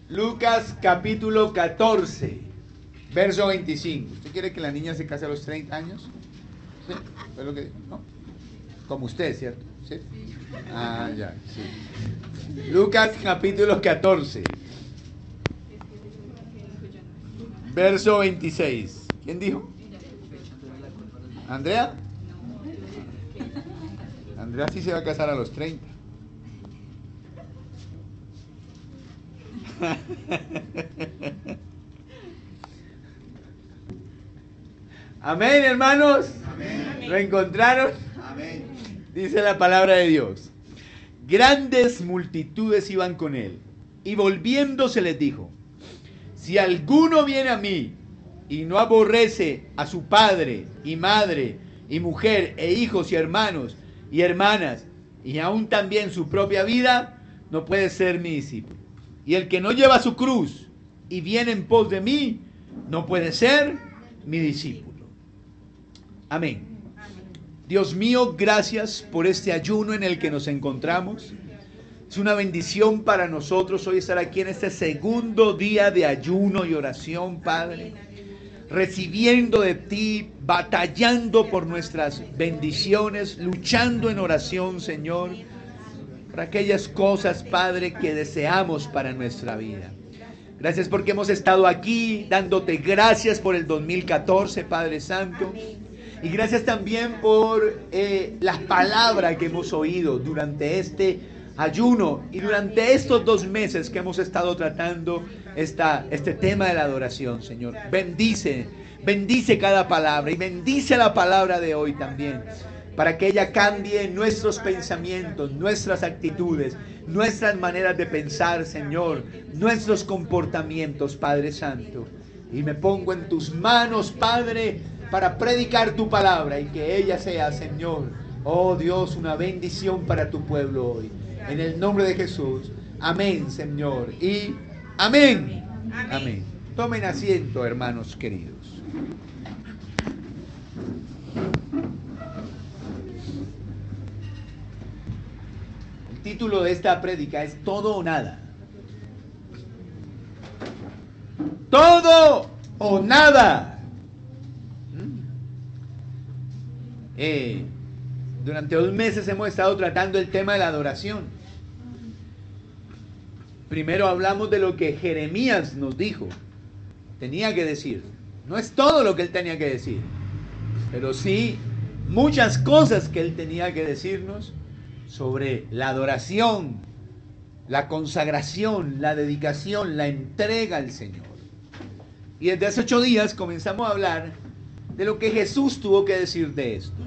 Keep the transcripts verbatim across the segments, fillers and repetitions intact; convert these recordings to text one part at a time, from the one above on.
Lucas capítulo catorce, verso veinticinco. ¿Usted quiere que la niña se case a los treinta años? ¿Sí? ¿Fue lo que dijo? ¿No? Como usted, ¿cierto? ¿Sí? Ah, ya, sí. Lucas capítulo catorce, verso veintiséis. ¿Quién dijo? ¿Andrea? Andrea sí se va a casar a los treinta. Amén, hermanos. Amén. ¿Lo encontraron? Amén. Dice la palabra de Dios. Grandes multitudes iban con él, y volviéndose les dijo: si alguno viene a mí y no aborrece a su padre y madre y mujer e hijos y hermanos y hermanas y aún también su propia vida, no puede ser mi discípulo. Y el que no lleva su cruz y viene en pos de mí, no puede ser mi discípulo. Amén. Dios mío, gracias por este ayuno en el que nos encontramos. Es una bendición para nosotros hoy estar aquí en este segundo día de ayuno y oración, Padre. Recibiendo de ti, batallando por nuestras bendiciones, luchando en oración, Señor, por aquellas cosas, Padre, que deseamos para nuestra vida. Gracias porque hemos estado aquí, dándote gracias por el dos mil catorce, Padre Santo. Y gracias también por eh, las palabras que hemos oído durante este ayuno y durante estos dos meses que hemos estado tratando esta, este tema de la adoración, Señor. Bendice, bendice cada palabra y bendice la palabra de hoy también, para que ella cambie nuestros pensamientos, nuestras actitudes, nuestras maneras de pensar, Señor, nuestros comportamientos, Padre Santo. Y me pongo en tus manos, Padre, para predicar tu palabra y que ella sea, Señor, oh Dios, una bendición para tu pueblo hoy. En el nombre de Jesús. Amén, Señor. Y amén. Amén. Amén. Tomen asiento, hermanos queridos. El título de esta prédica es Todo o Nada. Todo o nada. Eh, durante dos meses hemos estado tratando el tema de la adoración. Primero hablamos de lo que Jeremías nos dijo, tenía que decir. No es todo lo que él tenía que decir, pero sí muchas cosas que él tenía que decirnos sobre la adoración, la consagración, la dedicación, la entrega al Señor. Y desde hace ocho días comenzamos a hablar de lo que Jesús tuvo que decir de esto.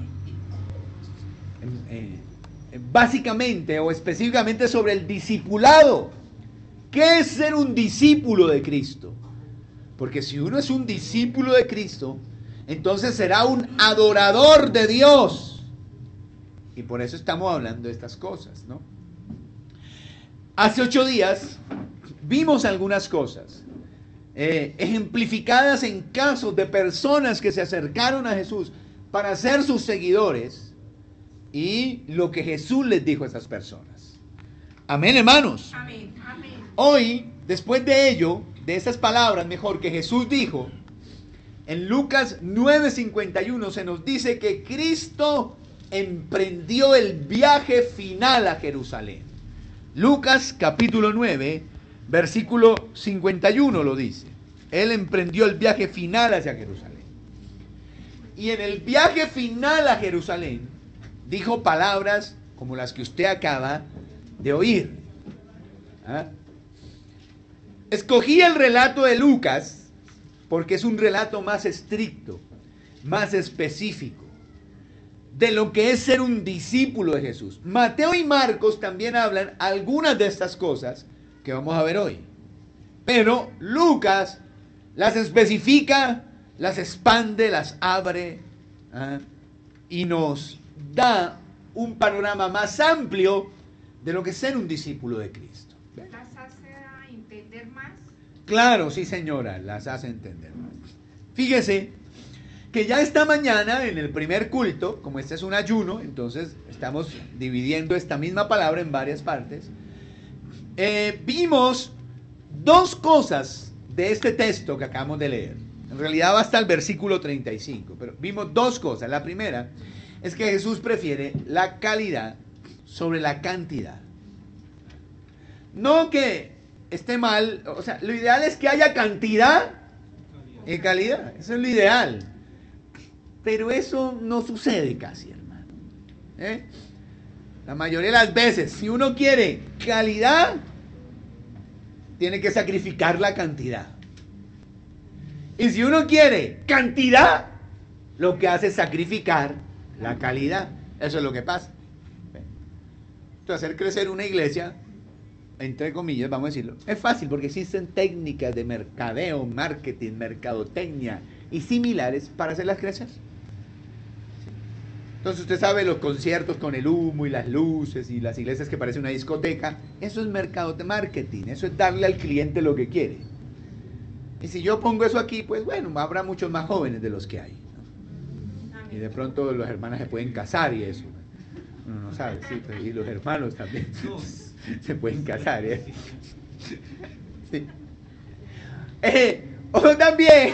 Eh, eh, básicamente o específicamente sobre el discipulado. ¿Qué es ser un discípulo de Cristo? Porque si uno es un discípulo de Cristo, entonces será un adorador de Dios. Y por eso estamos hablando de estas cosas, ¿no? Hace ocho días vimos algunas cosas eh, ejemplificadas en casos de personas que se acercaron a Jesús para ser sus seguidores y lo que Jesús les dijo a esas personas. Amén, hermanos. Amén. Amén. Hoy, después de ello, de esas palabras, mejor, que Jesús dijo, en Lucas nueve cincuenta y uno se nos dice que Cristo emprendió el viaje final a Jerusalén. Lucas capítulo nueve, versículo cincuenta y uno lo dice. Él emprendió el viaje final hacia Jerusalén. Y en el viaje final a Jerusalén, dijo palabras como las que usted acaba de oír. ¿Ah? Escogí el relato de Lucas porque es un relato más estricto, más específico de lo que es ser un discípulo de Jesús. Mateo y Marcos también hablan algunas de estas cosas que vamos a ver hoy. Pero Lucas las especifica, las expande, las abre, ¿ah? y nos da un panorama más amplio de lo que es ser un discípulo de Cristo. ¿Ve? ¿Las hace entender más? Claro, sí señora, las hace entender más. Fíjese que ya esta mañana en el primer culto, como este es un ayuno, entonces estamos dividiendo esta misma palabra en varias partes, eh, vimos dos cosas de este texto que acabamos de leer. En realidad va hasta el versículo treinta y cinco, pero vimos dos cosas. La primera es que Jesús prefiere la calidad sobre la cantidad. No que esté mal, o sea, lo ideal es que haya cantidad y calidad. Eso es lo ideal. Pero eso no sucede casi, hermano. ¿Eh? La mayoría de las veces, si uno quiere calidad, tiene que sacrificar la cantidad. Y si uno quiere cantidad, lo que hace es sacrificar la calidad. Eso es lo que pasa. Entonces, hacer crecer una iglesia, entre comillas, vamos a decirlo, es fácil porque existen técnicas de mercadeo, marketing, mercadotecnia y similares para hacerlas crecer. Entonces usted sabe los conciertos con el humo y las luces y las iglesias que parecen una discoteca, eso es mercado de marketing, eso es darle al cliente lo que quiere. Y si yo pongo eso aquí, pues bueno, habrá muchos más jóvenes de los que hay, ¿no? Y de pronto las hermanas se pueden casar y eso. Uno no sabe, sí, y los hermanos también se pueden casar, ¿eh? Sí. Eh, o también,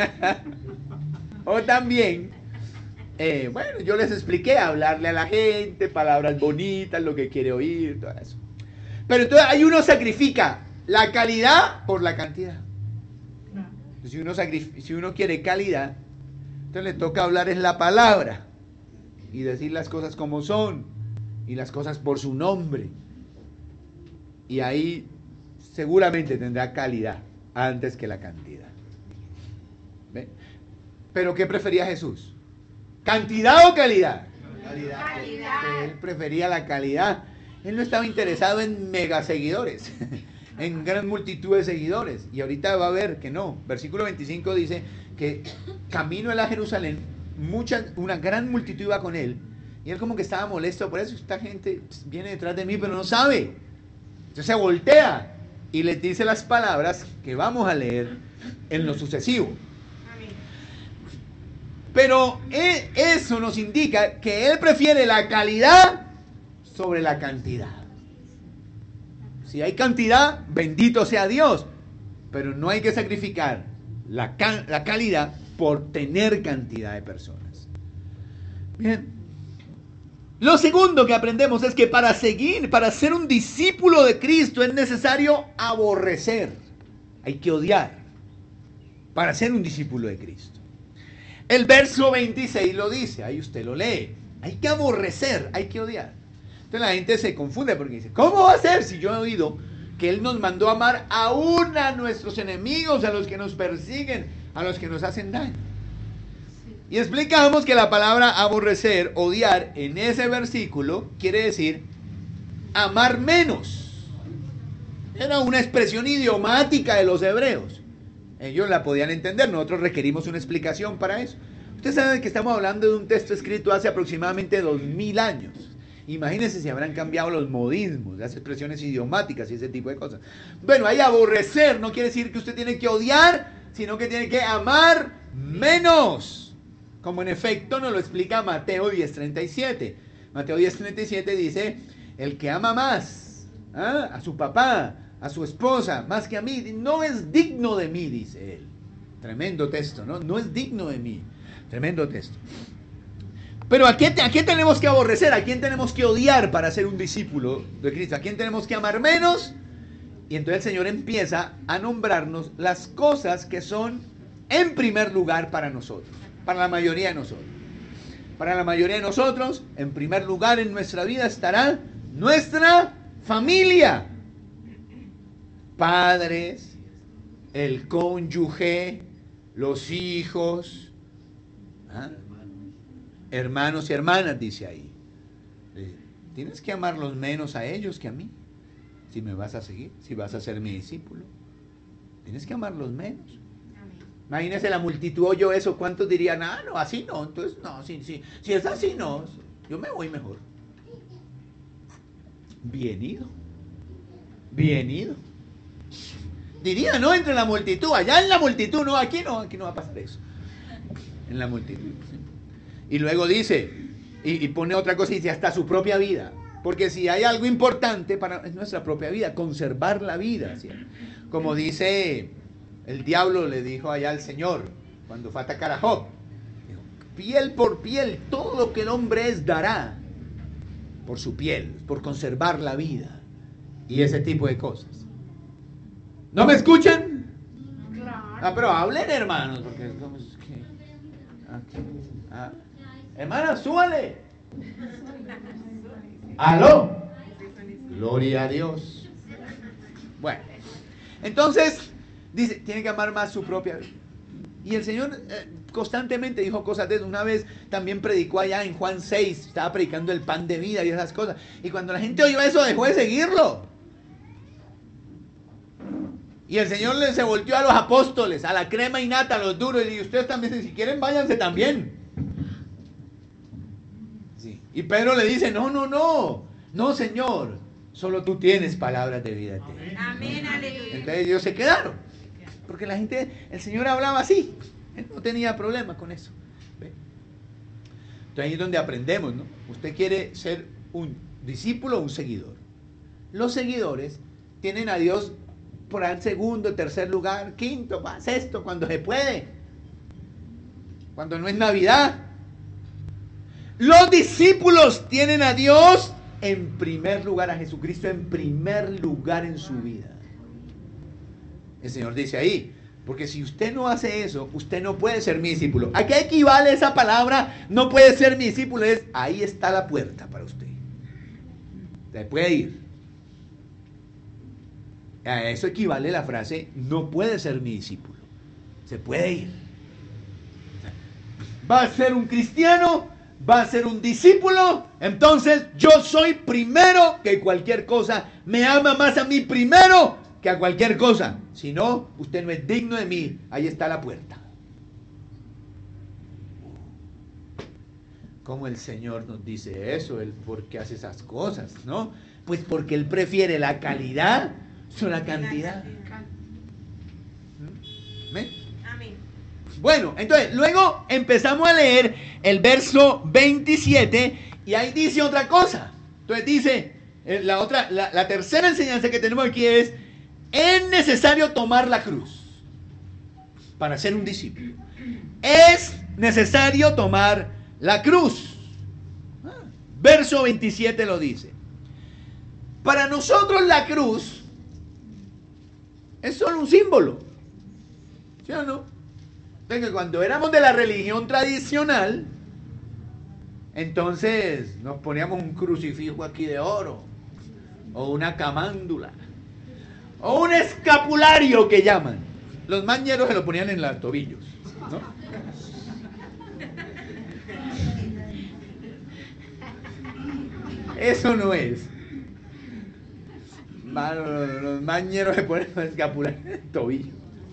o también, eh, bueno, yo les expliqué, hablarle a la gente, palabras bonitas, lo que quiere oír, todo eso. Pero entonces ahí uno sacrifica la calidad por la cantidad. Si uno, si uno quiere calidad, entonces le toca hablar en la palabra y decir las cosas como son y las cosas por su nombre. Y ahí seguramente tendrá calidad antes que la cantidad. ¿Ve? ¿Pero qué prefería Jesús? ¿Cantidad o calidad? Calidad. Él prefería la calidad. Él no estaba interesado en mega seguidores, en gran multitud de seguidores. Y ahorita va a ver que no. Versículo veinticinco dice que camino a la Jerusalén, mucha, una gran multitud iba con él. Y él como que estaba molesto por eso. Esta gente viene detrás de mí, pero no sabe. Entonces se voltea y les dice las palabras que vamos a leer en lo sucesivo. Pero eso nos indica que él prefiere la calidad sobre la cantidad. Si hay cantidad, bendito sea Dios. Pero no hay que sacrificar la, la calidad por tener cantidad de personas. Bien. Lo segundo que aprendemos es que para seguir, para ser un discípulo de Cristo es necesario aborrecer. Hay que odiar para ser un discípulo de Cristo. El verso veintiséis lo dice, ahí usted lo lee. Hay que aborrecer, hay que odiar. Entonces la gente se confunde porque dice, ¿cómo va a ser si yo he oído que Él nos mandó a amar aún a nuestros enemigos, a los que nos persiguen, a los que nos hacen daño? Y explicamos que la palabra aborrecer, odiar, en ese versículo quiere decir amar menos. Era una expresión idiomática de los hebreos. Ellos la podían entender, nosotros requerimos una explicación para eso. Ustedes saben que estamos hablando de un texto escrito hace aproximadamente dos mil años. Imagínense si habrán cambiado los modismos, las expresiones idiomáticas y ese tipo de cosas. Bueno, ahí aborrecer no quiere decir que usted tiene que odiar, sino que tiene que amar menos. Como en efecto nos lo explica Mateo diez treinta y siete. Mateo diez treinta y siete dice, el que ama más, ¿ah?, a su papá, a su esposa, más que a mí, no es digno de mí, dice él. Tremendo texto, ¿no? No es digno de mí. Tremendo texto. Pero ¿a quién, ¿a quién tenemos que aborrecer? ¿A quién tenemos que odiar para ser un discípulo de Cristo? ¿A quién tenemos que amar menos? Y entonces el Señor empieza a nombrarnos las cosas que son en primer lugar para nosotros, para la mayoría de nosotros. Para la mayoría de nosotros, en primer lugar en nuestra vida estará nuestra familia. Padres, el cónyuge, los hijos, ¿ah?, hermanos y hermanas, dice ahí. Tienes que amarlos menos a ellos que a mí, si me vas a seguir, si vas a ser mi discípulo. Tienes que amarlos menos. Imagínese la multitud oyó eso, ¿cuántos dirían, ah, no, así no? Entonces, no, sí, sí, si es así, no, yo me voy mejor. Bien ido, bien ido. Diría, no, entre la multitud, allá en la multitud, no, aquí no, aquí no va a pasar eso. En la multitud, ¿sí? Y luego dice, y, y pone otra cosa y dice, hasta su propia vida. Porque si hay algo importante para nuestra propia vida, conservar la vida, ¿sí? Como dice el diablo, le dijo allá al Señor cuando fue a atacar a Job, dijo, piel por piel, todo lo que el hombre es dará por su piel, por conservar la vida y ese tipo de cosas. ¿No me escuchan? Claro. Ah, pero hablen, hermanos, porque ¿cómo es que? Aquí, ah. Hermana, súbale. ¿Aló? Gloria a Dios. Bueno, entonces, dice, tiene que amar más su propia vida. Y el Señor eh, constantemente dijo cosas de eso. Una vez también predicó allá en Juan seis, estaba predicando el pan de vida y esas cosas. Y cuando la gente oyó eso, dejó de seguirlo. Y el Señor se volteó a los apóstoles, a la crema y nata, a los duros, y dijo, ustedes también, si quieren, váyanse también. Sí. Y Pedro le dice, no, no, no, no, Señor, solo tú tienes palabras de vida eterna. Amén, aleluya. Entonces ellos se quedaron, porque la gente, el Señor hablaba así, él no tenía problema con eso. ¿Ve? Entonces ahí es donde aprendemos, ¿no? Usted quiere ser un discípulo o un seguidor. Los seguidores tienen a Dios por el segundo, tercer lugar, quinto, sexto, cuando se puede, cuando no es Navidad. Los discípulos tienen a Dios en primer lugar, a Jesucristo en primer lugar en su vida. El Señor dice ahí, porque si usted no hace eso, usted no puede ser mi discípulo. ¿A qué equivale esa palabra? No puede ser mi discípulo. Es, ahí está la puerta para usted. Usted puede ir. A eso equivale la frase, no puede ser mi discípulo. Se puede ir. Va a ser un cristiano, va a ser un discípulo, entonces yo soy primero que cualquier cosa. Me ama más a mí primero que a cualquier cosa. Si no, usted no es digno de mí. Ahí está la puerta. ¿Cómo el Señor nos dice eso? Él, ¿por qué hace esas cosas? ¿No? Pues porque Él prefiere la calidad sobre la cantidad. ¿Amén? Amén. Bueno, entonces, luego empezamos a leer el verso veintisiete y ahí dice otra cosa. Entonces dice, eh, la otra, la, la tercera enseñanza que tenemos aquí es, es necesario tomar la cruz para ser un discípulo. Es necesario tomar la cruz. Ah, verso veintisiete lo dice. Para nosotros la cruz es solo un símbolo. ¿Sí o no? Entonces, cuando éramos de la religión tradicional, entonces nos poníamos un crucifijo aquí de oro, o una camándula, o un escapulario que llaman. Los mañeros se lo ponían en los tobillos, ¿no? Eso no es. Los mañeros se ponen un escapulario en el tobillo.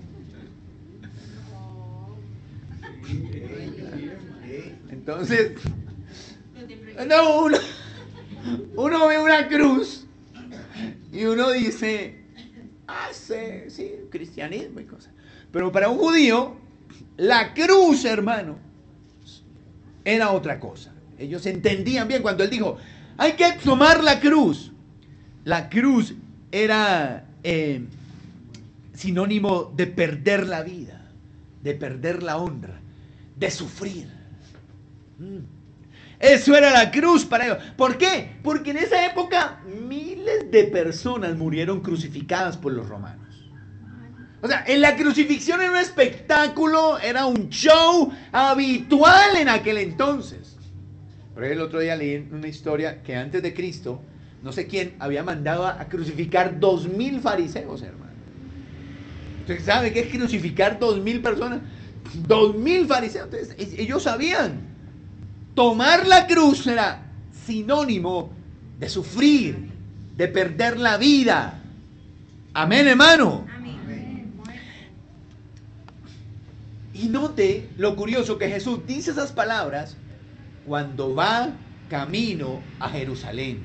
Entonces, no, uno, uno ve una cruz y uno dice, ah, sí, sí, cristianismo y cosas. Pero para un judío, la cruz, hermano, era otra cosa. Ellos entendían bien cuando él dijo, hay que tomar la cruz. La cruz era eh, sinónimo de perder la vida, de perder la honra, de sufrir. Mm. Eso era la cruz para ellos. ¿Por qué? Porque en esa época miles de personas murieron crucificadas por los romanos. O sea, en la crucifixión era un espectáculo, era un show habitual en aquel entonces. Pero el otro día leí una historia que antes de Cristo, no sé quién, había mandado a crucificar dos mil fariseos, hermano. ¿Usted sabe qué es crucificar dos mil personas? Dos mil fariseos. Entonces, ellos sabían. Tomar la cruz era sinónimo de sufrir, de perder la vida. Amén, hermano. Amén. Y note lo curioso que Jesús dice esas palabras cuando va camino a Jerusalén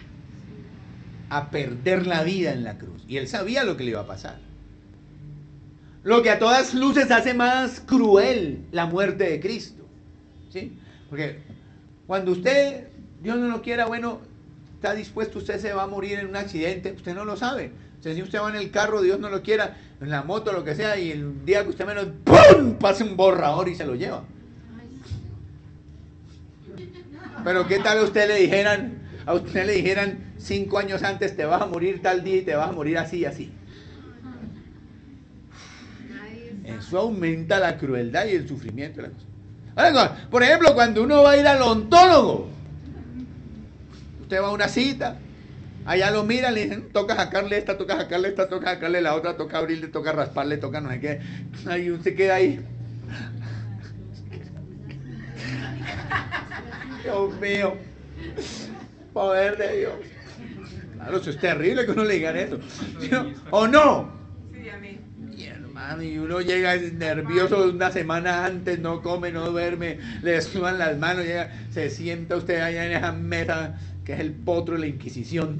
a perder la vida en la cruz. Y él sabía lo que le iba a pasar. Lo que a todas luces hace más cruel la muerte de Cristo. ¿Sí? Porque cuando usted, Dios no lo quiera, bueno, está dispuesto, usted se va a morir en un accidente, usted no lo sabe. O sea, si usted va en el carro, Dios no lo quiera, en la moto, lo que sea, y el día que usted menos, ¡pum!, pase un borrador y se lo lleva. Pero ¿qué tal a usted le dijeran, a usted le dijeran cinco años antes, te vas a morir tal día y te vas a morir así y así? Eso aumenta la crueldad y el sufrimiento de la cosa. Ahora, por ejemplo, cuando uno va a ir al odontólogo, usted va a una cita, allá lo mira, le dicen, toca sacarle esta, toca sacarle esta, toca sacarle la otra, toca abrirle, toca rasparle, toca no sé qué. Ahí usted queda ahí. Dios mío, poder de Dios. Claro, eso es terrible que uno le diga eso. ¿Sí, no? ¿O no? Sí, amén. Y hermano, y uno llega nervioso una semana antes, no come, no duerme, le sudan las manos, llega, se sienta usted allá en esa mesa que es el potro de la Inquisición.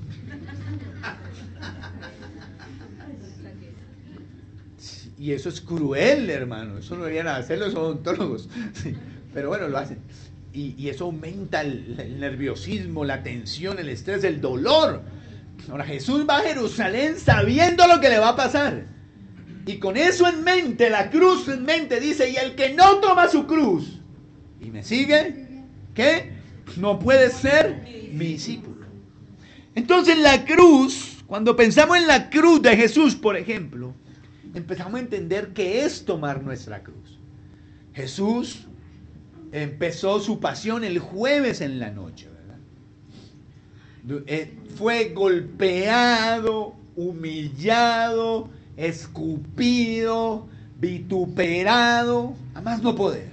Y eso es cruel, hermano. Eso no deberían hacer los odontólogos. Sí, pero bueno, lo hacen. Y, y eso aumenta el, el nerviosismo, la tensión, el estrés, el dolor. Ahora Jesús va a Jerusalén sabiendo lo que le va a pasar. Y con eso en mente, la cruz en mente, dice, y el que no toma su cruz y me sigue, ¿qué? No puede ser mi discípulo. Entonces la cruz, cuando pensamos en la cruz de Jesús, por ejemplo, empezamos a entender qué es tomar nuestra cruz. Jesús empezó su pasión el jueves en la noche, ¿verdad? Eh, fue golpeado, humillado, escupido, vituperado, a más no poder.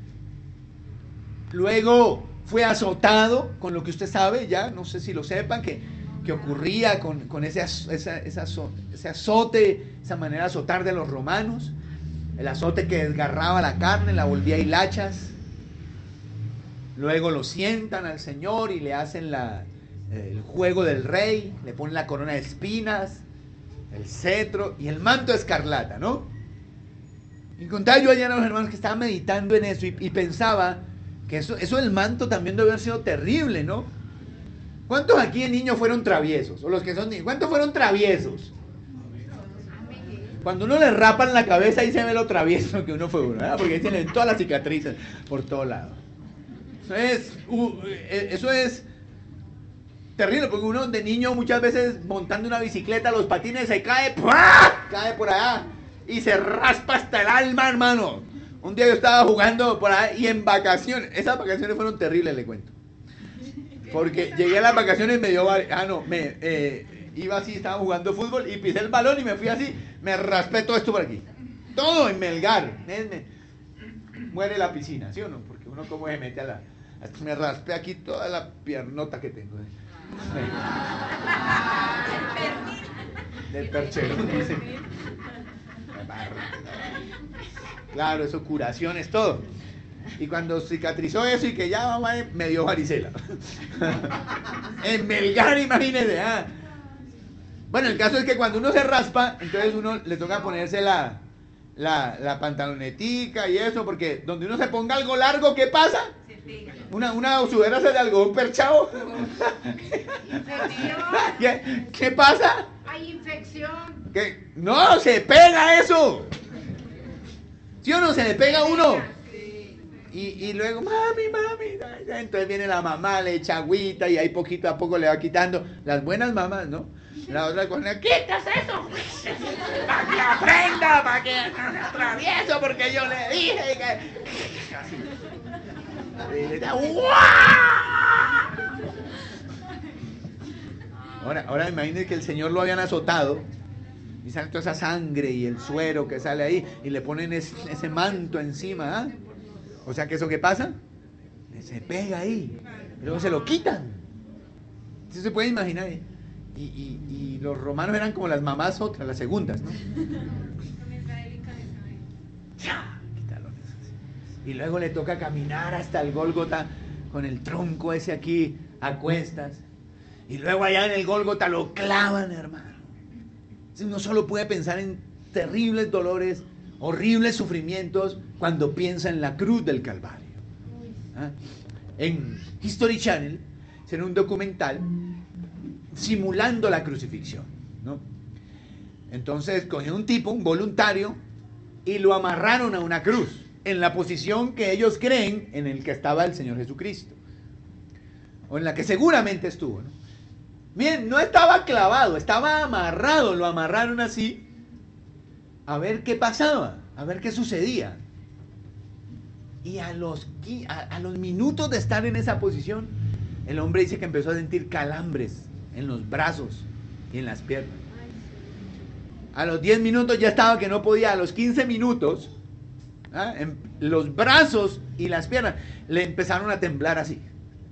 Luego fue azotado, con lo que usted sabe, ya, no sé si lo sepan, que, que ocurría con, con ese, esa, esa, ese azote, esa manera de azotar de los romanos, el azote que desgarraba la carne, la volvía hilachas. Luego lo sientan al Señor y le hacen la, el juego del rey, le ponen la corona de espinas, el cetro y el manto escarlata, ¿no? Y contaba yo allá a los hermanos que estaban meditando en eso y, y pensaba que eso, eso del manto también debe haber sido terrible, ¿no? ¿Cuántos aquí de niños fueron traviesos? O los que son niños, ¿cuántos fueron traviesos? Cuando uno le rapan la cabeza ahí se ve lo travieso que uno fue uno, ¿verdad? Porque ahí tienen todas las cicatrices por todos lados. Eso es, uh, eso es terrible, porque uno de niño muchas veces montando una bicicleta, los patines se cae, ¡pua! Cae por allá y se raspa hasta el alma, hermano. Un día yo estaba jugando por allá y en vacaciones, esas vacaciones fueron terribles, le cuento. Porque llegué a las vacaciones y me dio, ah no, me eh, iba así, estaba jugando fútbol y pisé el balón y me fui así, me raspé todo esto por aquí. Todo en Melgar. Me, muere la piscina, ¿sí o no? Porque uno como se mete a la... Me raspé aquí toda la piernota que tengo. Del percherón, dice. Claro, eso, curaciones, todo. Y cuando cicatrizó eso y que ya mamá me dio varicela. En Melgar, imagínese. Ah. Bueno, el caso es que cuando uno se raspa, entonces uno le toca ponerse la, la, la pantalonetica y eso, porque donde uno se ponga algo largo, ¿qué pasa? Una, una sudadera de algodón perchado. ¿Qué, ¿Qué pasa? Hay infección. ¿Qué? No, se pega eso. ¿Sí o no? Se le pega a uno. Y, y luego, mami, mami. Entonces viene la mamá, le echa agüita y ahí poquito a poco le va quitando. Las buenas mamás, ¿no? La otra con la, ¡quitas eso! Para que aprenda, para que no se atravieso, porque yo le dije que... Así. Ahora, ahora imagínense que el Señor lo habían azotado y sale toda esa sangre y el suero que sale ahí y le ponen ese, ese manto encima, ¿eh? O sea que eso, ¿qué pasa? Se pega ahí y luego se lo quitan. ¿Sí se puede imaginar? Y, y, y los romanos eran como las mamás otras, las segundas, ¿no? Y luego le toca caminar hasta el Gólgota con el tronco ese aquí a cuestas. Y luego allá en el Gólgota lo clavan, hermano. Uno solo puede pensar en terribles dolores, horribles sufrimientos cuando piensa en la cruz del Calvario. ¿Ah? En History Channel, en un documental, simulando la crucifixión, ¿no? Entonces cogió un tipo, un voluntario, y lo amarraron a una cruz, en la posición que ellos creen en el que estaba el Señor Jesucristo, o en la que seguramente estuvo, ¿no? Bien, no estaba clavado, estaba amarrado, lo amarraron así, a ver qué pasaba, a ver qué sucedía. Y a los, a, a los minutos de estar en esa posición, el hombre dice que empezó a sentir calambres en los brazos y en las piernas. A los diez minutos ya estaba que no podía, a los quince minutos, ¿ah? en los brazos y las piernas le empezaron a temblar así.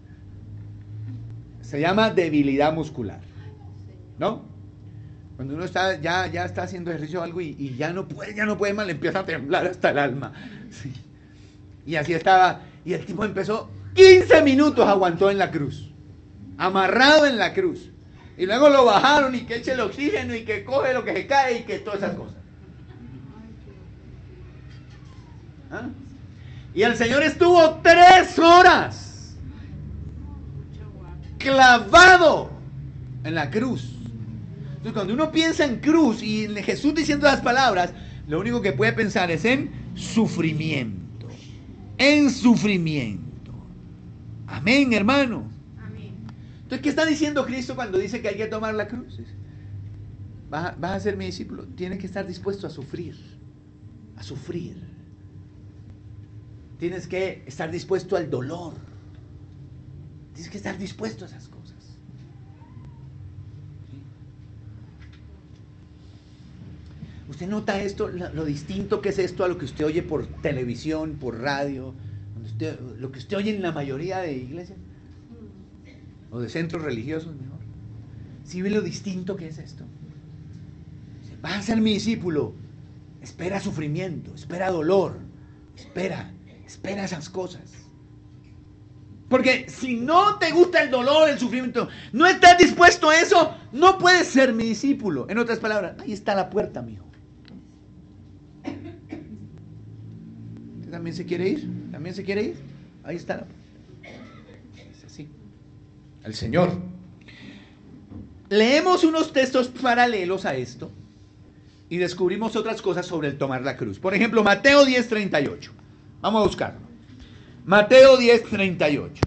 Se llama debilidad muscular, ¿no? Cuando uno está, ya, ya está haciendo ejercicio o algo y, y ya no puede, ya no puede más, le empieza a temblar hasta el alma. Sí. Y así estaba, y el tipo empezó, quince minutos aguantó en la cruz, amarrado en la cruz. Y luego lo bajaron y que eche el oxígeno y que coge lo que se cae y que todas esas cosas. ¿Ah? Y el Señor estuvo tres horas clavado en la cruz. Entonces cuando uno piensa en cruz y en Jesús diciendo las palabras, lo único que puede pensar es en sufrimiento. En sufrimiento. Amén, hermano. Amén. Entonces, ¿qué está diciendo Cristo cuando dice que hay que tomar la cruz? Vas a, vas a ser mi discípulo, tienes que estar dispuesto a sufrir. A sufrir. Tienes que estar dispuesto al dolor. Tienes que estar dispuesto a esas cosas. ¿Sí? ¿Usted nota esto, lo, lo distinto que es esto a lo que usted oye por televisión, por radio, donde usted, lo que usted oye en la mayoría de iglesias? O de centros religiosos, mejor. ¿Sí ve lo distinto que es esto? Vas a ser mi discípulo. Espera sufrimiento, espera dolor, espera, espera esas cosas. Porque si no te gusta el dolor, el sufrimiento, no estás dispuesto a eso, no puedes ser mi discípulo. En otras palabras, ahí está la puerta, mijo. ¿Usted también se quiere ir? ¿También se quiere ir? Ahí está la puerta. Es así. El Señor. Leemos unos textos paralelos a esto y descubrimos otras cosas sobre el tomar la cruz. Por ejemplo, Mateo diez, treinta y ocho. Vamos a buscarlo. Mateo diez, treinta y ocho.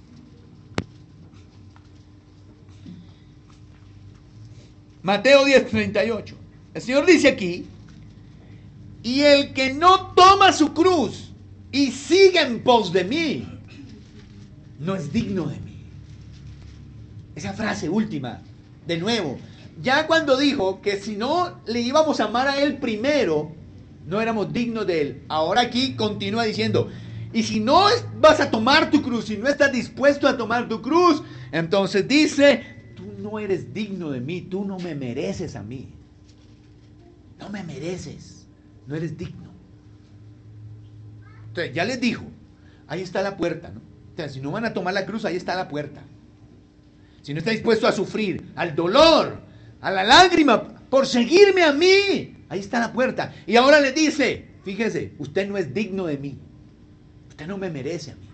Mateo diez, treinta y ocho. El Señor dice aquí: y el que no toma su cruz y sigue en pos de mí, no es digno de mí. Esa frase última, de nuevo, ya cuando dijo que si no le íbamos a amar a Él primero, no éramos dignos de Él. Ahora aquí continúa diciendo: y si no vas a tomar tu cruz, si no estás dispuesto a tomar tu cruz, entonces dice, tú no eres digno de mí, tú no me mereces a mí. No me mereces, no eres digno. Entonces ya les dijo, ahí está la puerta, ¿no? O sea, si no van a tomar la cruz, ahí está la puerta. Si no está dispuesto a sufrir, al dolor, a la lágrima, por seguirme a mí, ahí está la puerta. Y ahora les dice, fíjese, usted no es digno de mí. Usted no me merece a mí.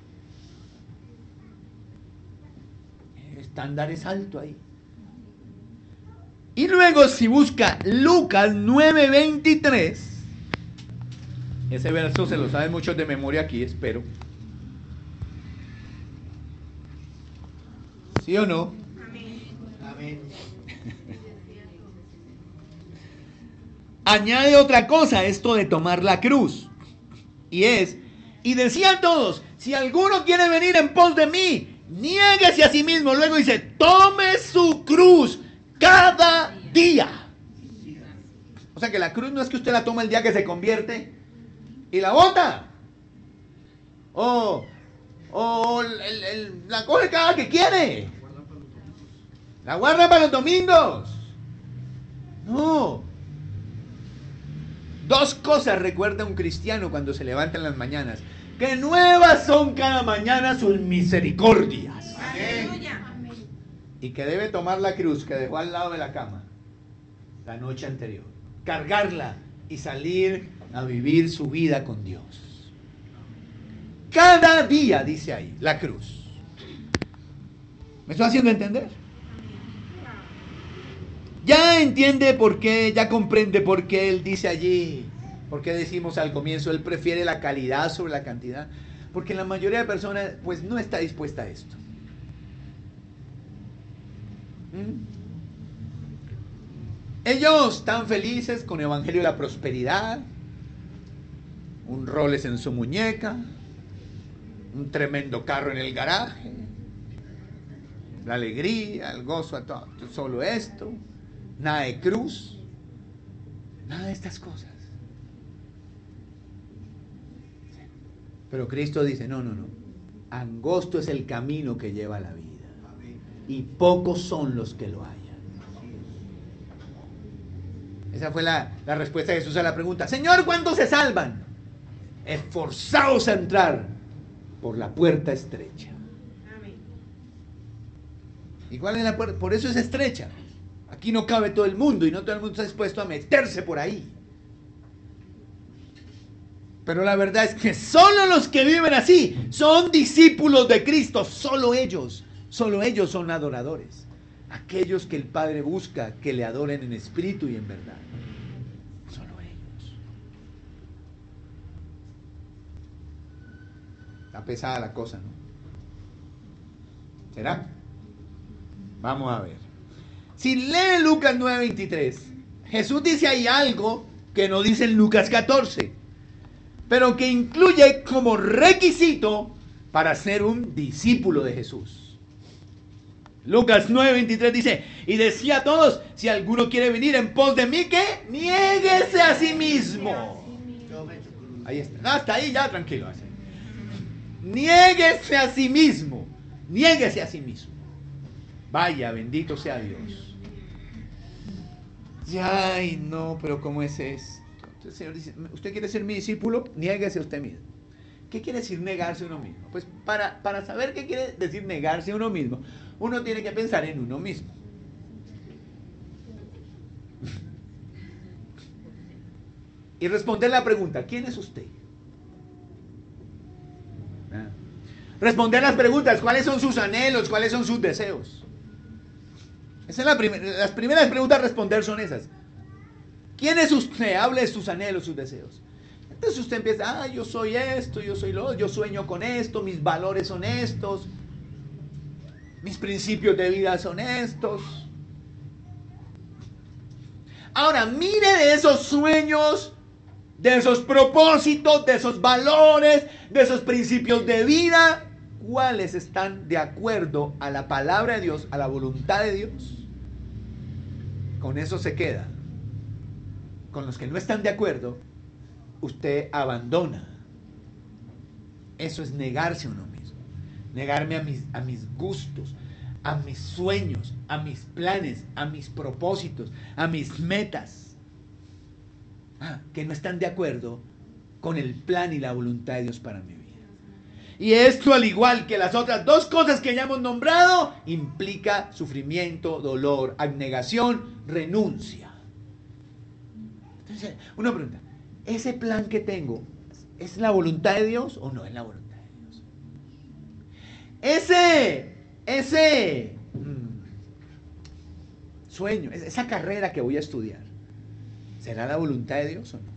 El estándar es alto ahí. Y luego si busca Lucas nueve, veintitrés, ese verso se lo saben muchos de memoria aquí, espero. ¿Sí o no? Amén. Amén. Añade otra cosa, esto de tomar la cruz. Y es, y decían todos, si alguno quiere venir en pos de mí, niéguese a sí mismo. Luego dice, tome su cruz cada día. O sea que la cruz no es que usted la toma el día que se convierte y la bota. O, o el, el, la coge cada que quiere. La guarda para los domingos. No. Dos cosas recuerda un cristiano cuando se levanta en las mañanas: que nuevas son cada mañana sus misericordias. Aleluya. Y que debe tomar la cruz que dejó al lado de la cama la noche anterior, cargarla y salir a vivir su vida con Dios. Cada día, dice ahí, la cruz. ¿Me estoy haciendo entender? Ya entiende por qué, ya comprende por qué él dice allí, por qué decimos al comienzo, él prefiere la calidad sobre la cantidad. Porque la mayoría de personas pues no está dispuesta a esto. ¿Mm? Ellos están felices con el evangelio de la prosperidad, un Rolex en su muñeca, un tremendo carro en el garaje, la alegría, el gozo, a todo, solo esto, nada de cruz, nada de estas cosas. Pero Cristo dice, no, no, no, angosto es el camino que lleva a la vida y pocos son los que lo hallan. Esa fue la, la respuesta de Jesús a la pregunta, Señor, ¿cuántos se salvan? Esforzaos a entrar por la puerta estrecha. Amén. ¿Y cuál es la puerta? Por eso es estrecha. Aquí no cabe todo el mundo y no todo el mundo está dispuesto a meterse por ahí. Pero la verdad es que solo los que viven así son discípulos de Cristo. Solo ellos, solo ellos son adoradores. Aquellos que el Padre busca que le adoren en espíritu y en verdad. Solo ellos. Está pesada la cosa, ¿no? ¿Será? Vamos a ver. Si lee Lucas nueve veintitrés, Jesús dice ahí algo que no dice en Lucas catorce, pero que incluye como requisito para ser un discípulo de Jesús. Lucas nueve veintitrés dice, y decía a todos, si alguno quiere venir en pos de mí, ¿qué? Niéguese a sí mismo. Ahí está. No, hasta ahí ya, tranquilo. Niéguese a sí mismo. Niéguese a sí mismo. Vaya, bendito sea Dios. Ay, no, pero ¿cómo es esto? Entonces el Señor dice, ¿usted quiere ser mi discípulo? Niéguese a usted mismo. ¿Qué quiere decir negarse a uno mismo? Pues para, para saber qué quiere decir negarse a uno mismo, uno tiene que pensar en uno mismo. Y responder la pregunta, ¿quién es usted? ¿Ah? Responder las preguntas, ¿cuáles son sus anhelos? ¿Cuáles son sus deseos? Esa es la prim- las primeras preguntas a responder son esas. ¿Quién es usted? Hable de sus anhelos, sus deseos. Entonces usted empieza, ah, yo soy esto, yo soy lo otro, yo sueño con esto, mis valores son estos, mis principios de vida son estos. Ahora, mire de esos sueños, de esos propósitos, de esos valores, de esos principios de vida, ¿cuáles están de acuerdo a la palabra de Dios, a la voluntad de Dios? Con eso se queda. Con los que no están de acuerdo, usted abandona. Eso es negarse a uno mismo. Negarme a mis, a mis gustos, a mis sueños, a mis planes, a mis propósitos, a mis metas. Ah, que no están de acuerdo con el plan y la voluntad de Dios para mi vida. Y esto, al igual que las otras dos cosas que ya hemos nombrado, implica sufrimiento, dolor, abnegación, renuncia. Entonces, una pregunta. ¿Ese plan que tengo es la voluntad de Dios o no es la voluntad de Dios? Ese, ese mmm, sueño, esa carrera que voy a estudiar, ¿será la voluntad de Dios o no?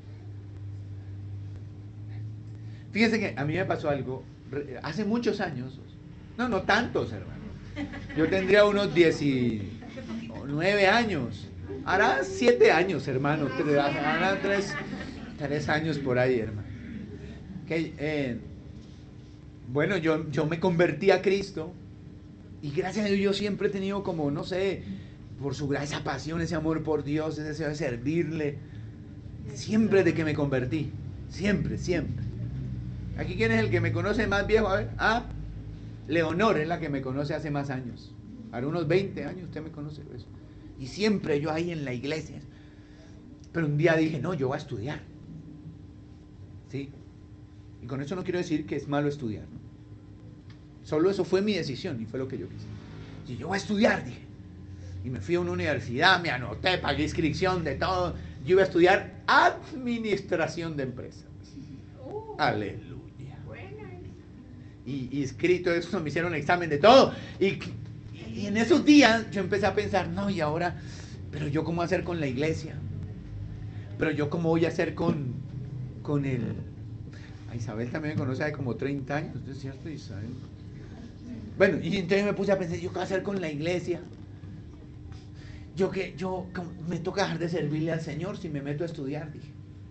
Fíjense que a mí me pasó algo hace muchos años, no, no tantos, hermano. Yo tendría unos diecinueve años. Hará siete años, hermano. Tres, hará tres, tres años por ahí, hermano. Que, eh, bueno, yo, yo me convertí a Cristo. Y gracias a Dios yo siempre he tenido como, no sé, por su gracia, esa pasión, ese amor por Dios, ese deseo de servirle. Siempre de que me convertí. Siempre, siempre. Aquí, ¿quién es el que me conoce más viejo? A ver, ah, Leonor es la que me conoce hace más años. Hará unos veinte años usted me conoce eso. Y siempre yo ahí en la iglesia. Pero un día dije, no, yo voy a estudiar. ¿Sí? Y con eso no quiero decir que es malo estudiar, ¿no? Solo eso fue mi decisión y fue lo que yo quise. Y yo voy a estudiar, dije. Y me fui a una universidad, me anoté, pagué inscripción de todo. Yo iba a estudiar administración de empresas. Uh, Aleluya. Buena. Y, y escrito eso, me hicieron el examen de todo. Y... Y en esos días yo empecé a pensar, no, y ahora, pero yo cómo hacer con la iglesia, pero yo cómo voy a hacer con, con el... A Isabel también me conoce hace como treinta años, ¿no es cierto, Isabel? Bueno, y entonces me puse a pensar, ¿yo qué voy a hacer con la iglesia? Yo que yo me toca dejar de servirle al Señor si me meto a estudiar, dije.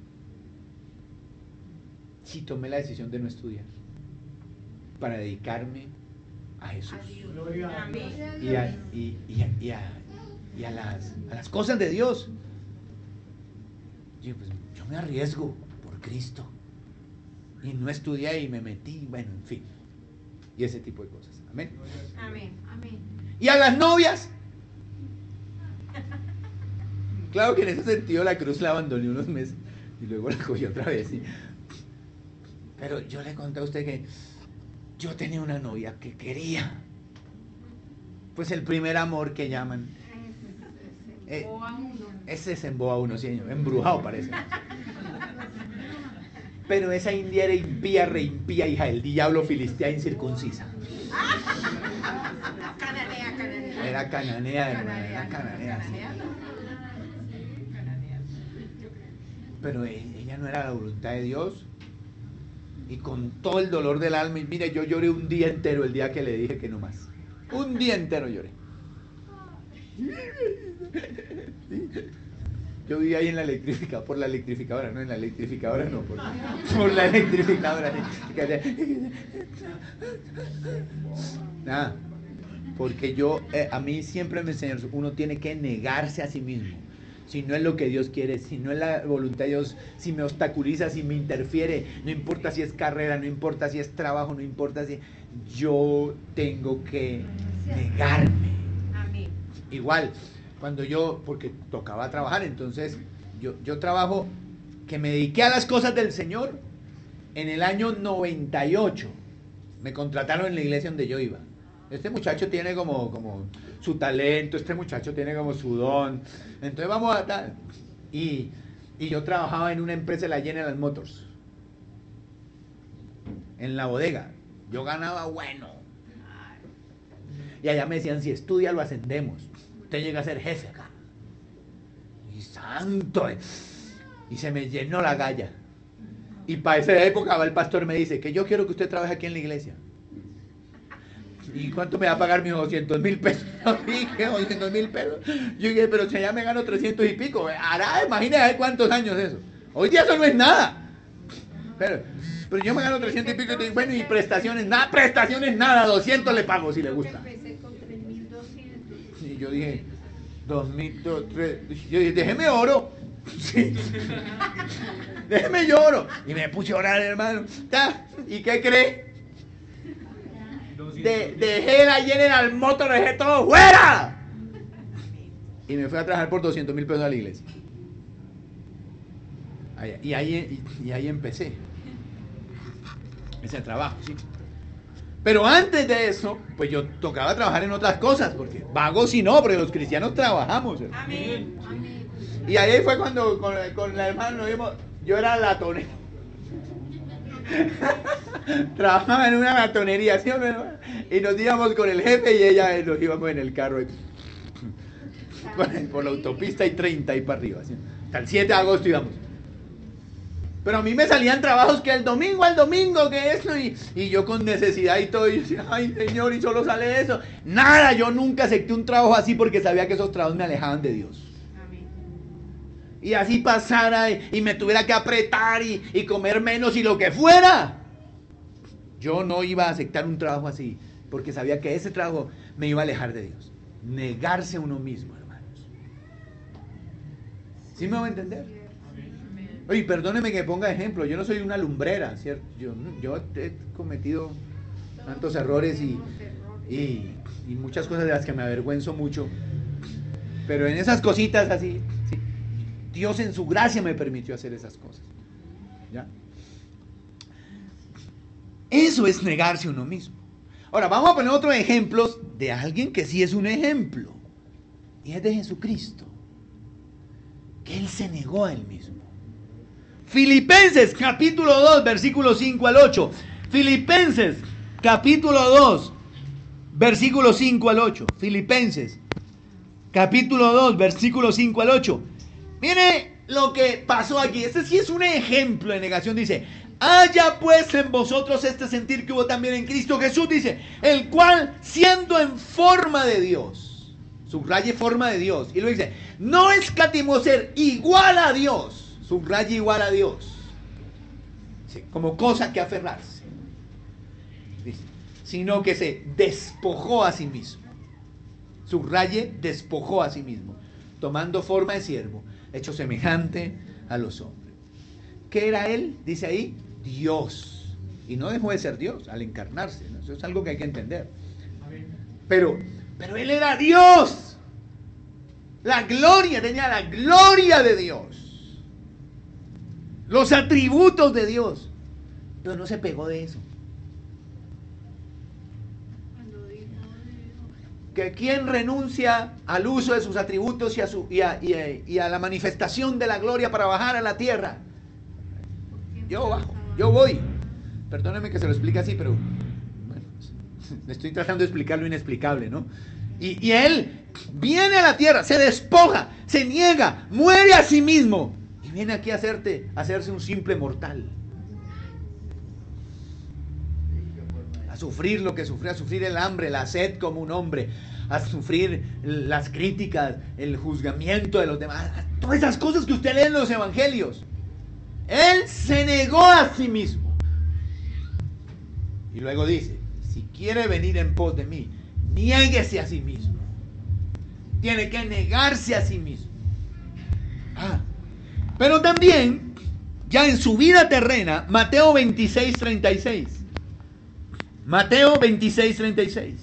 Sí, tomé la decisión de no estudiar para dedicarme a Jesús y a, y, y a, y a, y a, las, a las cosas de Dios. Yo, pues, yo me arriesgo por Cristo y no estudié y me metí, bueno, en fin, y ese tipo de cosas. Amén. Amén. Amén. Y a las novias, claro que en ese sentido la cruz la abandoné unos meses y luego la cogí otra vez. ¿Sí? Pero yo le conté a usted que yo tenía una novia que quería, pues el primer amor que llaman. Eh, ese es emboa uno, señor, embrujado parece. Pero esa india era impía, reimpía, hija del diablo, filistea, incircuncisa. Cananea, cananea. Era cananea, hermana, era cananea. Sí. Pero ella no era la voluntad de Dios. Y con todo el dolor del alma, y mire, yo lloré un día entero el día que le dije que no más. Un día entero lloré. Yo vivía ahí en la electrificadora, por la electrificadora, no en la electrificadora, no, por, por la electrificadora. Nada, porque yo, eh, a mí siempre me enseñaron, uno tiene que negarse a sí mismo. Si no es lo que Dios quiere, si no es la voluntad de Dios, si me obstaculiza, si me interfiere, no importa si es carrera, no importa si es trabajo, no importa si... Yo tengo que negarme. Amén. Igual, cuando yo, porque tocaba trabajar, entonces yo, yo trabajo, que me dediqué a las cosas del Señor en el año noventa y ocho. Me contrataron en la iglesia donde yo iba. Este muchacho tiene como, como su talento, este muchacho tiene como su don. Entonces vamos a tal. Y, y yo trabajaba en una empresa de la General Motors. En la bodega. Yo ganaba bueno. Y allá me decían, si estudia lo ascendemos. Usted llega a ser jefe acá. Y santo. Y se me llenó la galla. Y para esa época el pastor me dice que yo quiero que usted trabaje aquí en la iglesia. ¿Y cuánto me va a pagar mis doscientos mil pesos? Yo dije, doscientos mil pesos. Yo dije, pero si ya me gano trescientos y pico. Hará, imagínate cuántos años eso. Hoy día eso no es nada. Pero, pero yo me gano trescientos y pico. Y bueno, y prestaciones, nada, prestaciones, nada. doscientos le pago si le gusta. Y yo dije, dos mil, tres. Yo dije, déjeme oro. Sí. Déjeme lloro. Y me puse a orar, hermano. ¿Y qué cree? De, dejé la General Motors, dejé todo fuera. Y me fui a trabajar por doscientos mil pesos a la iglesia. Y ahí, y, y ahí empecé ese trabajo, ¿sí? Pero antes de eso, pues yo tocaba trabajar en otras cosas, porque vagos y no, porque los cristianos trabajamos. Amén. ¿Sí? Y ahí fue cuando con, con la hermana nos vimos, yo era latonero. Trabajaba en una latonería, ¿sí o no, hermano? Y nos íbamos con el jefe y ella nos íbamos en el carro y, por, por la autopista y treinta y para arriba, ¿sí? Hasta el siete de agosto íbamos. Pero a mí me salían trabajos que el domingo al domingo, que eso, y, y yo con necesidad y todo, y decía, ay Señor, y solo sale eso. Nada, yo nunca acepté un trabajo así porque sabía que esos trabajos me alejaban de Dios. Amén. Y así pasara y, y me tuviera que apretar y, y comer menos y lo que fuera. Yo no iba a aceptar un trabajo así porque sabía que ese trabajo me iba a alejar de Dios. Negarse a uno mismo, hermanos. ¿Sí me va a entender? Oye, perdóneme que ponga ejemplo, yo no soy una lumbrera, ¿cierto? Yo, yo he cometido tantos errores y, y, y muchas cosas de las que me avergüenzo mucho, pero en esas cositas así, sí, Dios en su gracia me permitió hacer esas cosas. ¿Ya? Eso es negarse a uno mismo. Ahora, vamos a poner otros ejemplos de alguien que sí es un ejemplo, y es de Jesucristo, que Él se negó a Él mismo. Filipenses capítulo dos, versículos cinco al ocho. Filipenses capítulo dos, versículos cinco al ocho. Filipenses capítulo dos, versículos cinco al ocho. Mire lo que pasó aquí. Este sí es un ejemplo de negación. Dice: haya pues en vosotros este sentir que hubo también en Cristo Jesús, dice, el cual siendo en forma de Dios, subraye forma de Dios, y lo dice, no escatimó ser igual a Dios, subraye igual a Dios, sí, como cosa que aferrarse, dice, sino que se despojó a sí mismo, subraye despojó a sí mismo, tomando forma de siervo, hecho semejante a los hombres. ¿Qué era él? Dice ahí, Dios. Y no dejó de ser Dios al encarnarse, ¿no? Eso es algo que hay que entender. Pero, pero él era Dios. La gloria, tenía la gloria de Dios. Los atributos de Dios. Pero no se pegó de eso. Que quien renuncia al uso de sus atributos y a, su, y, a, y, a, y a la manifestación de la gloria para bajar a la tierra. Yo bajo, yo voy. Perdóneme que se lo explique así, pero bueno, estoy tratando de explicar lo inexplicable, ¿no? Y, y él viene a la tierra, se despoja, se niega, muere a sí mismo y viene aquí a, hacerte, a hacerse un simple mortal. A sufrir lo que sufrió, a sufrir el hambre, la sed como un hombre, a sufrir las críticas, el juzgamiento de los demás, todas esas cosas que usted lee en los evangelios. Él se negó a sí mismo. Y luego dice, si quiere venir en pos de mí, niéguese a sí mismo. Tiene que negarse a sí mismo. Ah, pero también, ya en su vida terrena, Mateo veintiséis, treinta y seis. Mateo veintiséis, treinta y seis.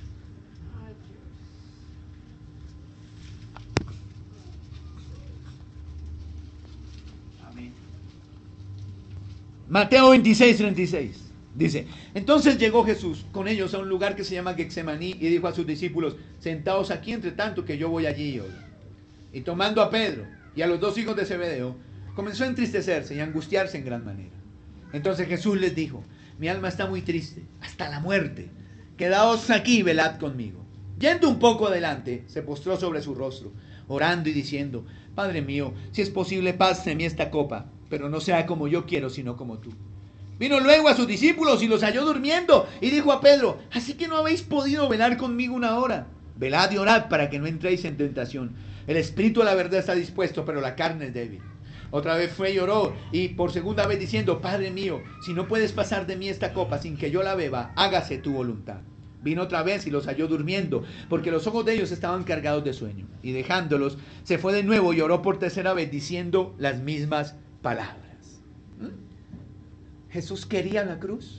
Mateo veintiséis, treinta y seis. Dice, entonces llegó Jesús con ellos a un lugar que se llama Getsemaní y dijo a sus discípulos, sentaos aquí entre tanto que yo voy allí hoy. Y tomando a Pedro y a los dos hijos de Zebedeo, comenzó a entristecerse y a angustiarse en gran manera. Entonces Jesús les dijo, mi alma está muy triste, hasta la muerte. Quedaos aquí y velad conmigo. Yendo un poco adelante, se postró sobre su rostro, orando y diciendo, Padre mío, si es posible, pase de mí esta copa, pero no sea como yo quiero, sino como tú. Vino luego a sus discípulos y los halló durmiendo, y dijo a Pedro, así que no habéis podido velar conmigo una hora. Velad y orad para que no entréis en tentación. El espíritu a la verdad está dispuesto, pero la carne es débil. Otra vez fue y oró, y por segunda vez diciendo, Padre mío, si no puedes pasar de mí esta copa sin que yo la beba, hágase tu voluntad. Vino otra vez y los halló durmiendo, porque los ojos de ellos estaban cargados de sueño. Y dejándolos, se fue de nuevo y oró por tercera vez, diciendo las mismas palabras. ¿Mm? ¿Jesús quería la cruz?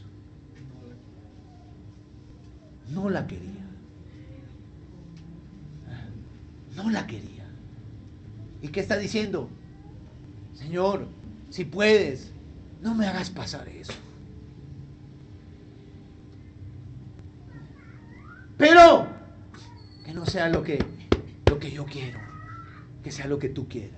No la quería. No la quería. ¿Y qué está diciendo? Señor, si puedes, no me hagas pasar eso. Pero que no sea lo que, lo que yo quiero, que sea lo que tú quieras.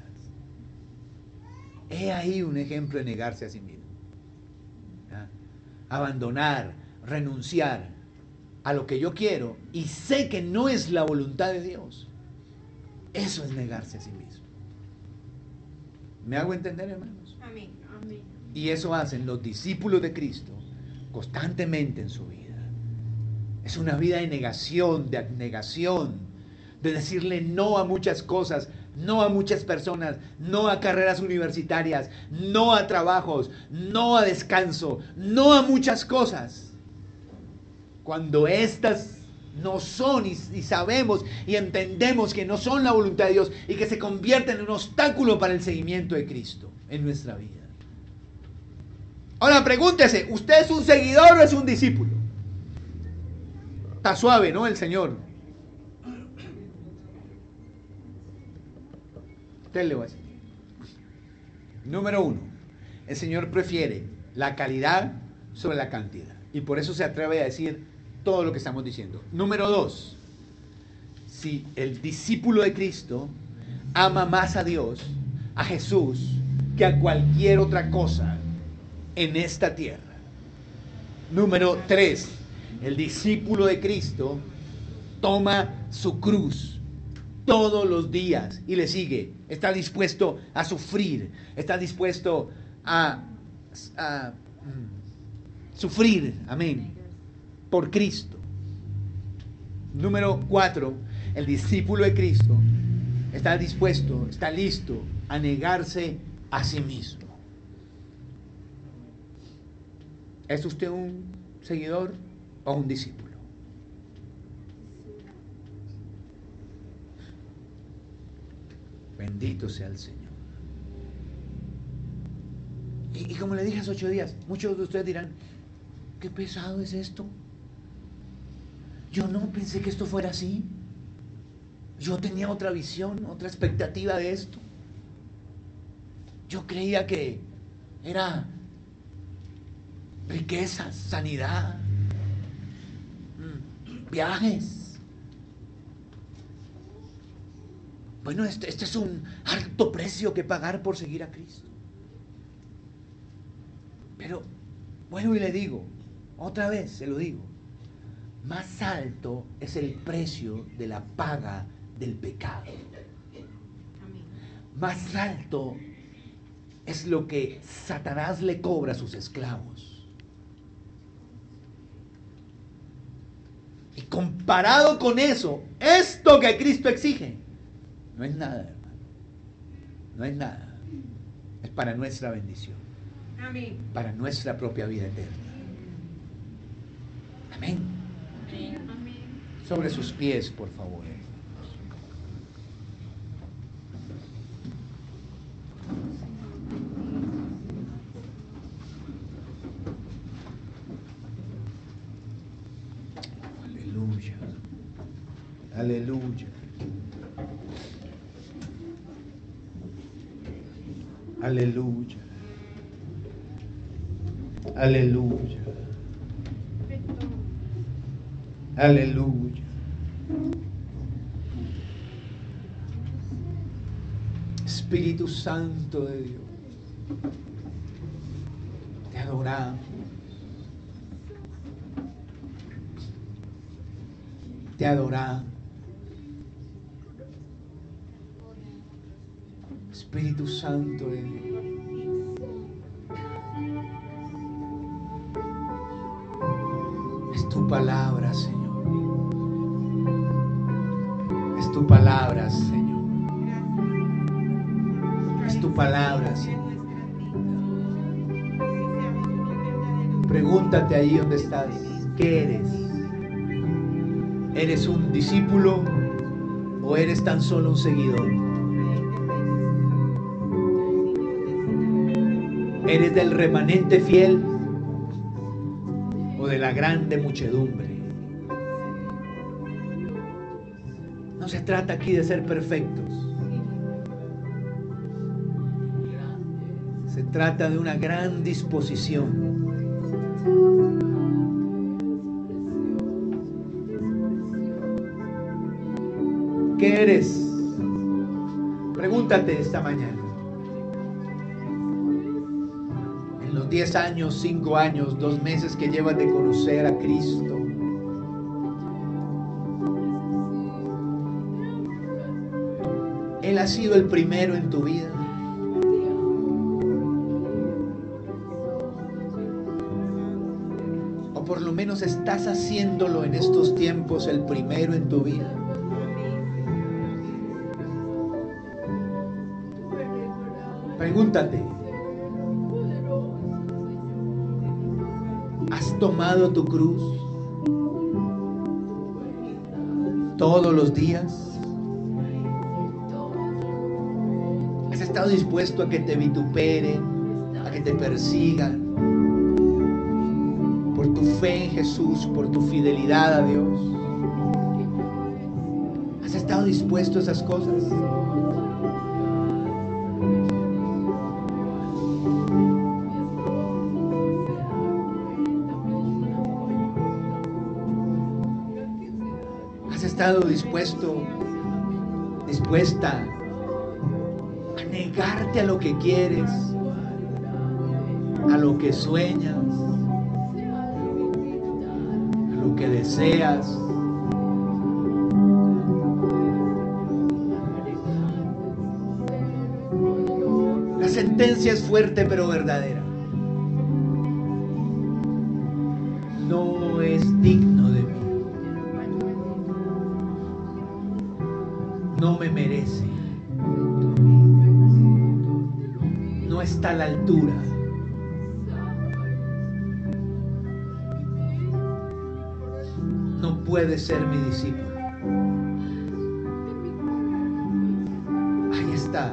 He ahí un ejemplo de negarse a sí mismo. ¿Ah? Abandonar, renunciar a lo que yo quiero y sé que no es la voluntad de Dios. Eso es negarse a sí mismo. ¿Me hago entender, hermanos? Amén. Amén. Y eso hacen los discípulos de Cristo constantemente en su vida. Es una vida de negación, de abnegación, de decirle no a muchas cosas, no a muchas personas, no a carreras universitarias, no a trabajos, no a descanso, no a muchas cosas. Cuando estas no son y, y sabemos y entendemos que no son la voluntad de Dios y que se convierten en un obstáculo para el seguimiento de Cristo en nuestra vida. Ahora pregúntese, ¿usted es un seguidor o es un discípulo? Está suave, ¿no? El Señor. Usted le va a decir. Número uno, el Señor prefiere la calidad sobre la cantidad. Y por eso se atreve a decir todo lo que estamos diciendo. Número dos, si el discípulo de Cristo ama más a Dios, a Jesús, que a cualquier otra cosa en esta tierra. Número tres, el discípulo de Cristo toma su cruz todos los días. Y le sigue, está dispuesto a sufrir, está dispuesto a, a mm, sufrir, amén, por Cristo. Número cuatro, el discípulo de Cristo está dispuesto, está listo a negarse a sí mismo. ¿Es usted un seguidor o un discípulo? Bendito sea el Señor. Y, y como le dije hace ocho días, muchos de ustedes dirán, qué pesado es esto. Yo no pensé que esto fuera así. Yo tenía otra visión, otra expectativa de esto. Yo creía que era riquezas, sanidad, viajes. Bueno, este, este es un alto precio que pagar por seguir a Cristo. Pero vuelvo y le digo, otra vez se lo digo, más alto es el precio de la paga del pecado. Más alto es lo que Satanás le cobra a sus esclavos. Y comparado con eso, esto que Cristo exige, no es nada, hermano. No es nada. Es para nuestra bendición. Amén. Para nuestra propia vida eterna. Amén. Amén. Sobre sus pies, por favor. Aleluya. Aleluya. Aleluya. Aleluya. Aleluya. Espíritu Santo de Dios, te adoramos. Te adoramos. Espíritu Santo de Dios. Es tu palabra, Señor. Es tu palabra, Señor. Es tu palabra, Señor. Pregúntate ahí donde estás, ¿qué eres? ¿Eres un discípulo o eres tan solo un seguidor? ¿Eres del remanente fiel o de la grande muchedumbre? No se trata aquí de ser perfectos. Se trata de una gran disposición. ¿Qué eres? Pregúntate esta mañana. En los diez años, cinco años, dos meses que llevas de conocer a Cristo, Él ha sido el primero en tu vida. O por lo menos estás haciéndolo en estos tiempos el primero en tu vida. Pregúntate, ¿has tomado tu cruz todos los días? ¿Has estado dispuesto a que te vituperen, a que te persigan por tu fe en Jesús, por tu fidelidad a Dios? ¿Has estado dispuesto a esas cosas? ¿Has estado dispuesto, dispuesta a negarte a lo que quieres, a lo que sueñas, a lo que deseas? sentencia es fuerte pero verdadera. No es digno de mí. No me merece. No está a la altura. No puede ser mi discípulo. Ahí está.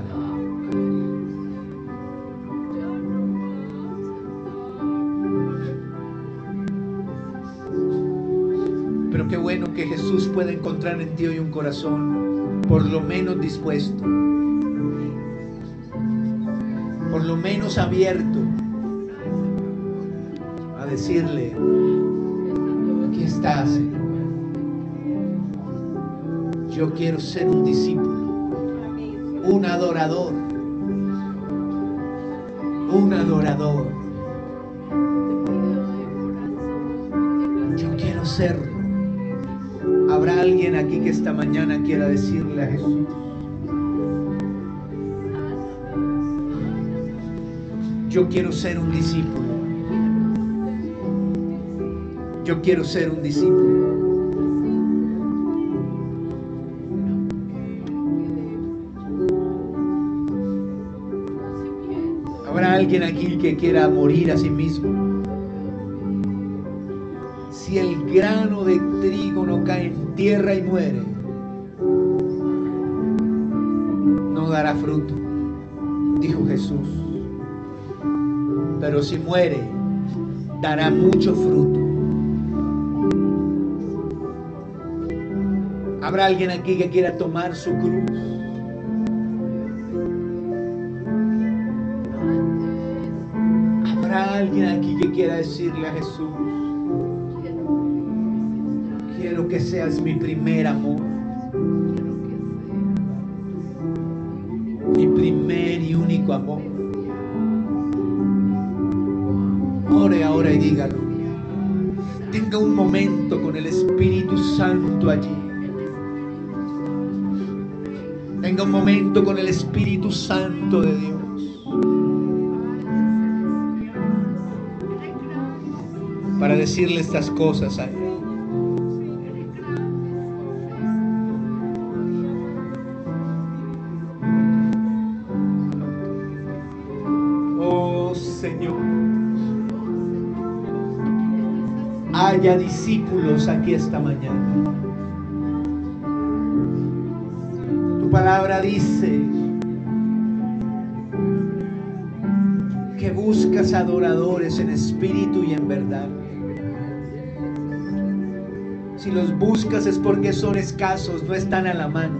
Pero qué bueno que Jesús pueda encontrar en ti hoy un corazón por lo menos dispuesto, por lo menos abierto a decirle: aquí está, Señor. Yo quiero ser un discípulo, un adorador, un adorador. Yo quiero serlo. ¿Habrá alguien aquí que esta mañana quiera decirle a Jesús: yo quiero ser un discípulo? Yo quiero ser un discípulo. ¿Habrá alguien aquí que quiera morir a sí mismo? Si el grano de trigo no cae en tierra y muere, no dará fruto, dijo Jesús. Pero si muere, dará mucho fruto. ¿Habrá alguien aquí que quiera tomar su cruz? ¿Habrá alguien aquí que quiera decirle a Jesús: quiero que seas mi primer amor, mi primer y único amor? Ore ahora y dígalo. Tenga un momento con el Espíritu Santo allí. Tenga un momento con el Espíritu Santo de Dios para decirle estas cosas a Él. Oh Señor, haya discípulos aquí esta mañana. Tu palabra dice que buscas adoradores en espíritu y en verdad. Si los buscas es porque son escasos, no están a la mano.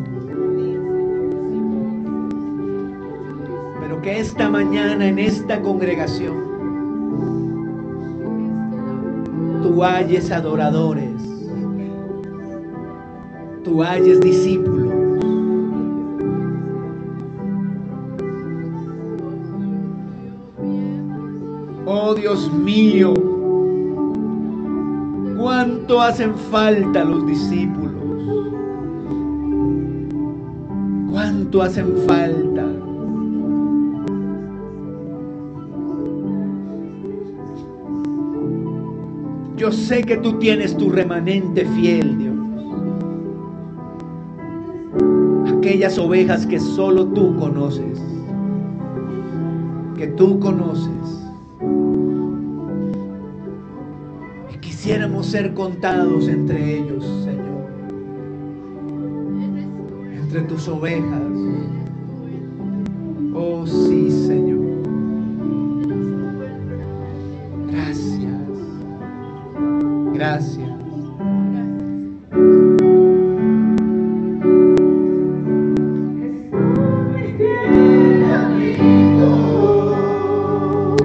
Pero que esta mañana en esta congregación tú halles adoradores, tú halles discípulos. Oh Dios mío, cuánto hacen falta los discípulos, cuánto hacen falta. Yo sé que tú tienes tu remanente fiel, Dios. Aquellas ovejas que solo tú conoces, que tú conoces. Y quisiéramos ser contados entre ellos, Señor. Entre tus ovejas. Oh sí,